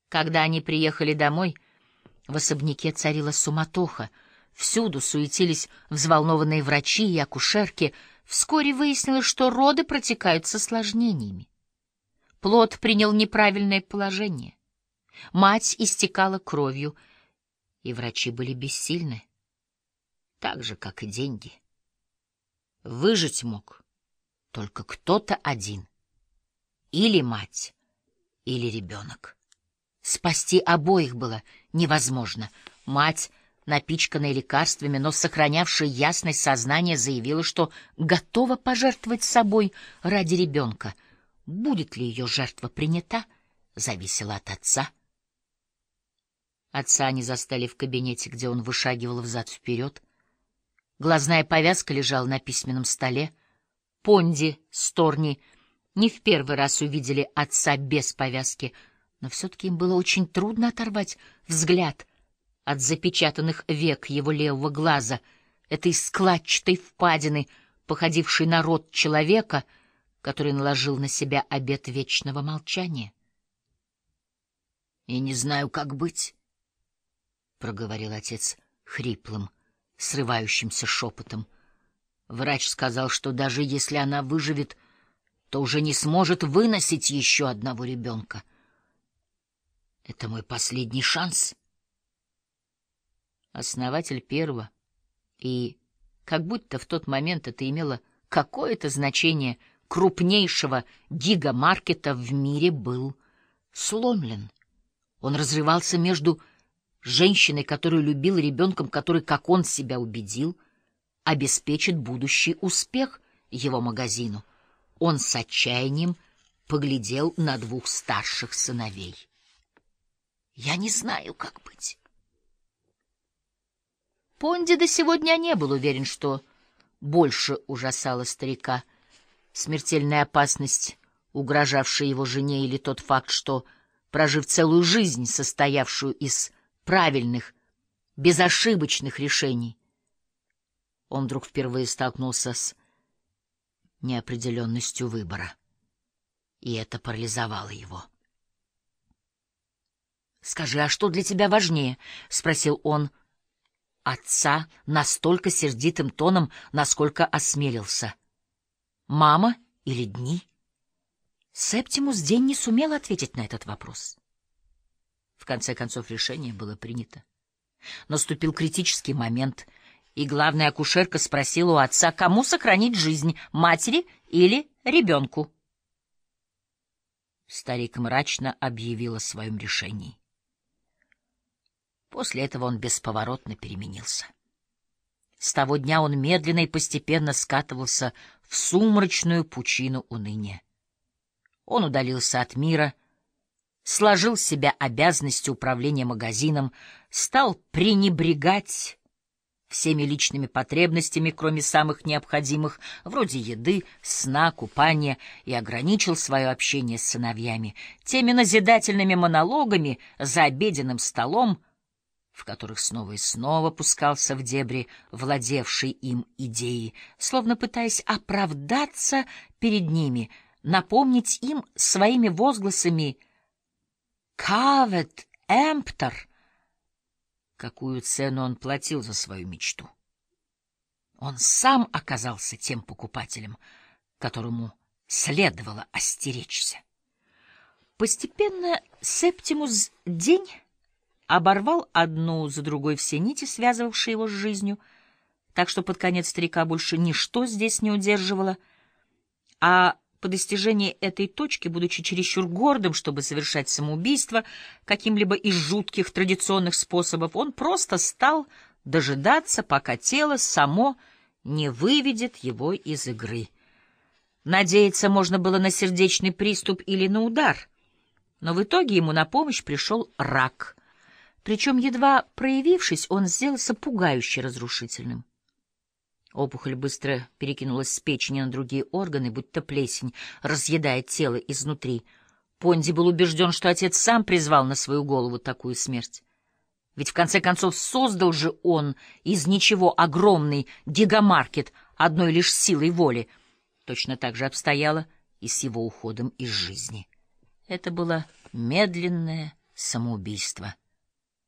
Когда они приехали домой, в особняке царила суматоха. Всюду суетились взволнованные врачи и акушерки. Вскоре выяснилось, что роды протекают с осложнениями. Плод принял неправильное положение. Мать истекала кровью, и врачи были бессильны, так же, как и деньги. Выжить мог только кто-то один. Или мать, или ребенок. Спасти обоих было невозможно. Мать, напичканная лекарствами, но сохранявшая ясность сознания, заявила, что готова пожертвовать собой ради ребенка. Будет ли ее жертва принята, зависело от отца. Отца они застали в кабинете, где он вышагивал взад-вперед. Глазная повязка лежала на письменном столе. Понди с Торни не в первый раз увидели отца без повязки, но все-таки им было очень трудно оторвать взгляд от запечатанных век его левого глаза, этой складчатой впадины, походившей на рот человека, который наложил на себя обет вечного молчания. «Я не знаю, как быть», — проговорил отец хриплым, срывающимся шепотом. «Врач сказал, что даже если она выживет, то уже не сможет выносить еще одного ребенка. Это мой последний шанс». Основатель первого, и как будто в тот момент это имело какое-то значение, крупнейшего гигамаркета в мире, был сломлен. Он разрывался между женщиной, которую любил, и ребенком, который, как он себя убедил, обеспечит будущий успех его магазину. Он с отчаянием поглядел на двух старших сыновей. «Я не знаю, как быть». Понди до сегодня не был уверен, что больше ужасало старика: смертельная опасность, угрожавшая его жене, или тот факт, что, прожив целую жизнь, состоявшую из правильных, безошибочных решений, он вдруг впервые столкнулся с неопределенностью выбора, и это парализовало его. «Скажи, а что для тебя важнее?» — спросил он отца настолько сердитым тоном, насколько осмелился. «Мама или дни?» Септимус день не сумел ответить на этот вопрос. В конце концов, решение было принято. Наступил критический момент, и главная акушерка спросила у отца, кому сохранить жизнь, матери или ребенку. Старик мрачно объявил о своем решении. После этого он бесповоротно переменился. С того дня он медленно и постепенно скатывался в сумрачную пучину уныния. Он удалился от мира, сложил с себя обязанности управления магазином, стал пренебрегать всеми личными потребностями, кроме самых необходимых, вроде еды, сна, купания, и ограничил свое общение с сыновьями теми назидательными монологами за обеденным столом, в которых снова и снова пускался в дебри владевшей им идеи, словно пытаясь оправдаться перед ними, напомнить им своими возгласами «Кавет эмптер», какую цену он платил за свою мечту. Он сам оказался тем покупателем, которому следовало остеречься. Постепенно Септимус день оборвал одну за другой все нити, связывавшие его с жизнью, так что под конец старика больше ничто здесь не удерживало, а по достижении этой точки, будучи чересчур гордым, чтобы совершать самоубийство каким-либо из жутких традиционных способов, он просто стал дожидаться, пока тело само не выведет его из игры. Надеяться можно было на сердечный приступ или на удар, но в итоге ему на помощь пришел рак. Причем, едва проявившись, он сделался пугающе разрушительным. Опухоль быстро перекинулась с печени на другие органы, будто плесень, разъедая тело изнутри. Понди был убежден, что отец сам призвал на свою голову такую смерть. Ведь в конце концов создал же он из ничего огромный гигамаркет одной лишь силой воли. Точно так же обстояло и с его уходом из жизни. Это было медленное самоубийство.